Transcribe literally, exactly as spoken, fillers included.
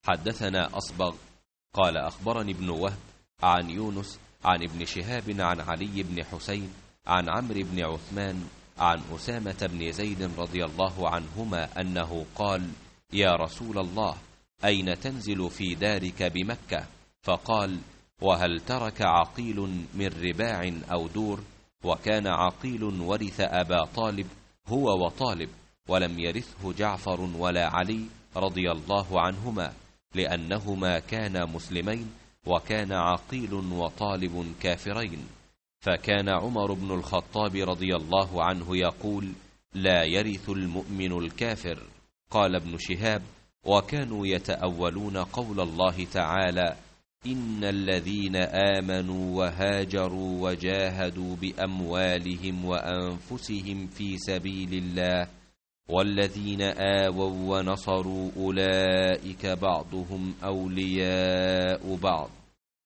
حدثنا أصبغ قال أخبرني ابن وهب عن يونس عن ابن شهاب عن علي بن حسين عن عمرو بن عثمان عن أسامة بن زيد رضي الله عنهما أنه قال: يا رسول الله، أين تنزل في دارك بمكة؟ فقال: وهل ترك عقيل من رباع أو دور؟ وكان عقيل ورث أبا طالب هو وطالب، ولم يرثه جعفر ولا علي رضي الله عنهما، لأنهما كانا مسلمين، وكان عقيل وطالب كافرين. فكان عمر بن الخطاب رضي الله عنه يقول: لا يرث المؤمن الكافر. قال ابن شهاب: وكانوا يتأولون قول الله تعالى: إن الذين آمنوا وهاجروا وجاهدوا بأموالهم وأنفسهم في سبيل الله والذين آووا ونصروا أولئك بعضهم أولياء بعض